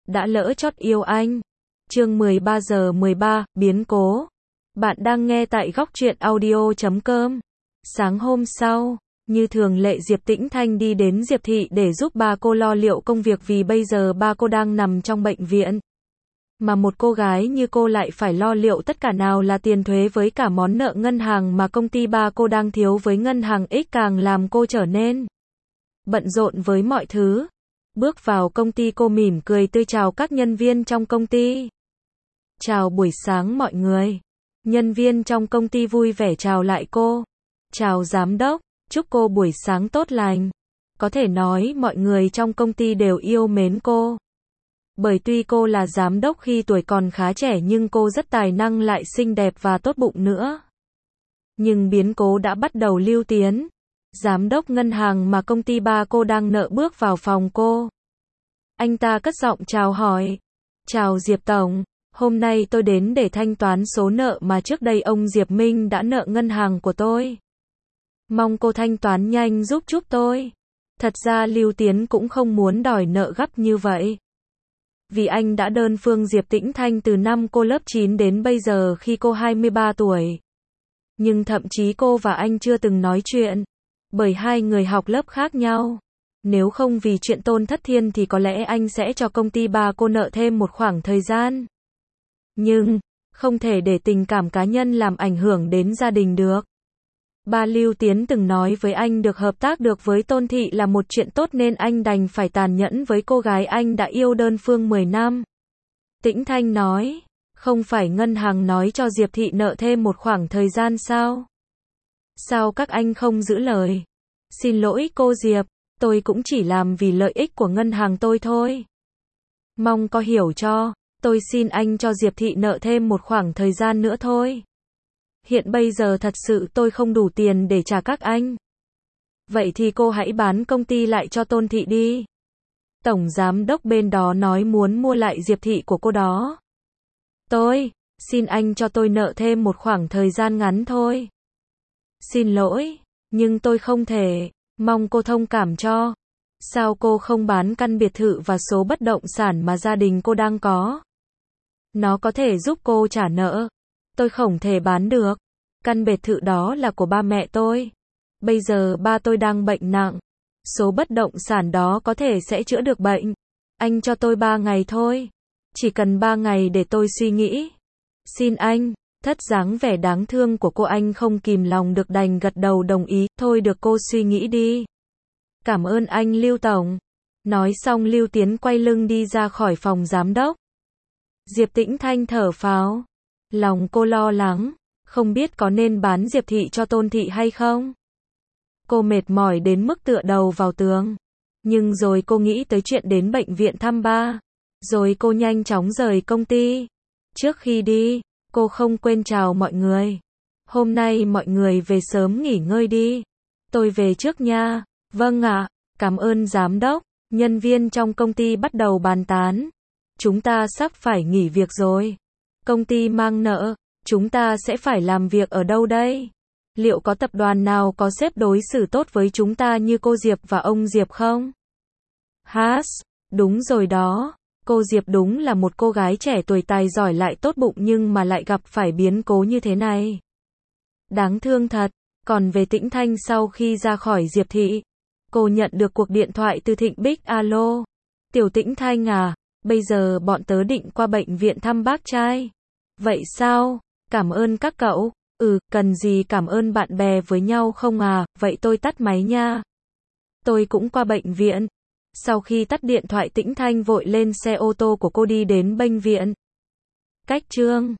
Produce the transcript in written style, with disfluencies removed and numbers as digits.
đã lỡ chót yêu anh. Chương 13 giờ 13, biến cố. Bạn đang nghe tại góc truyện audio.com. Sáng hôm sau, như thường lệ Diệp Tĩnh Thanh đi đến Diệp Thị để giúp ba cô lo liệu công việc vì bây giờ ba cô đang nằm trong bệnh viện. Mà một cô gái như cô lại phải lo liệu tất cả, nào là tiền thuế với cả món nợ ngân hàng mà công ty ba cô đang thiếu với ngân hàng X, càng làm cô trở nên bận rộn với mọi thứ. Bước vào công ty, cô mỉm cười tươi chào các nhân viên trong công ty. Chào buổi sáng mọi người. Nhân viên trong công ty vui vẻ chào lại cô. Chào giám đốc, chúc cô buổi sáng tốt lành. Có thể nói mọi người trong công ty đều yêu mến cô. Bởi tuy cô là giám đốc khi tuổi còn khá trẻ nhưng cô rất tài năng, lại xinh đẹp và tốt bụng nữa. Nhưng biến cố đã bắt đầu lưu tiến. Giám đốc ngân hàng mà công ty ba cô đang nợ bước vào phòng cô. Anh ta cất giọng chào hỏi. Chào Diệp Tổng, hôm nay tôi đến để thanh toán số nợ mà trước đây ông Diệp Minh đã nợ ngân hàng của tôi. Mong cô thanh toán nhanh giúp tôi. Thật ra Lưu Tiến cũng không muốn đòi nợ gấp như vậy. Vì anh đã đơn phương Diệp Tĩnh Thanh từ năm cô lớp 9 đến bây giờ khi cô 23 tuổi. Nhưng thậm chí cô và anh chưa từng nói chuyện. Bởi hai người học lớp khác nhau. Nếu không vì chuyện Tôn Thất Thiên thì có lẽ anh sẽ cho công ty ba cô nợ thêm một khoảng thời gian. Nhưng, không thể để tình cảm cá nhân làm ảnh hưởng đến gia đình được. Ba Lưu Tiến từng nói với anh được hợp tác được với Tôn Thị là một chuyện tốt nên anh đành phải tàn nhẫn với cô gái anh đã yêu đơn phương 10 năm. Tĩnh Thanh nói, không phải ngân hàng nói cho Diệp Thị nợ thêm một khoảng thời gian sao? Sao các anh không giữ lời? Xin lỗi cô Diệp, tôi cũng chỉ làm vì lợi ích của ngân hàng tôi thôi. Mong có hiểu cho, tôi xin anh cho Diệp Thị nợ thêm một khoảng thời gian nữa thôi. Hiện bây giờ thật sự tôi không đủ tiền để trả các anh. Vậy thì cô hãy bán công ty lại cho Tôn Thị đi. Tổng giám đốc bên đó nói muốn mua lại Diệp Thị của cô đó. Xin anh cho tôi nợ thêm một khoảng thời gian ngắn thôi. Xin lỗi, nhưng tôi không thể, mong cô thông cảm cho. Sao cô không bán căn biệt thự và số bất động sản mà gia đình cô đang có? Nó có thể giúp cô trả nợ. Tôi không thể bán được. Căn biệt thự đó là của ba mẹ tôi. Bây giờ ba tôi đang bệnh nặng. Số bất động sản đó có thể sẽ chữa được bệnh. Anh cho tôi 3 ngày thôi. Chỉ cần 3 ngày để tôi suy nghĩ. Xin anh. Thất dáng vẻ đáng thương của cô, anh không kìm lòng được đành gật đầu đồng ý. Thôi được, cô suy nghĩ đi. Cảm ơn anh Lưu Tổng. Nói xong Lưu Tiến quay lưng đi ra khỏi phòng giám đốc. Diệp Tĩnh Thanh thở phào. Lòng cô lo lắng, không biết có nên bán Diệp Thị cho Tôn Thị hay không. Cô mệt mỏi đến mức tựa đầu vào tường. Nhưng rồi cô nghĩ tới chuyện đến bệnh viện thăm ba. Rồi cô nhanh chóng rời công ty. Trước khi đi, cô không quên chào mọi người. Hôm nay mọi người về sớm nghỉ ngơi đi. Tôi về trước nha. Vâng ạ, cảm ơn giám đốc. Nhân viên trong công ty bắt đầu bàn tán. Chúng ta sắp phải nghỉ việc rồi. Công ty mang nợ, chúng ta sẽ phải làm việc ở đâu đây? Liệu có tập đoàn nào có sếp đối xử tốt với chúng ta như cô Diệp và ông Diệp không? Đúng rồi đó. Cô Diệp đúng là một cô gái trẻ tuổi tài giỏi lại tốt bụng nhưng mà lại gặp phải biến cố như thế này. Đáng thương thật. Còn về Tĩnh Thanh, sau khi ra khỏi Diệp Thị, cô nhận được cuộc điện thoại từ Thịnh Bích. Alo. Tiểu Tĩnh Thanh à, bây giờ bọn tớ định qua bệnh viện thăm bác trai. Vậy sao? Cảm ơn các cậu. Cần gì cảm ơn bạn bè với nhau không à? Vậy tôi tắt máy nha. Tôi cũng qua bệnh viện. Sau khi tắt điện thoại, Tĩnh Thanh vội lên xe ô tô của cô đi đến bệnh viện. Cách chương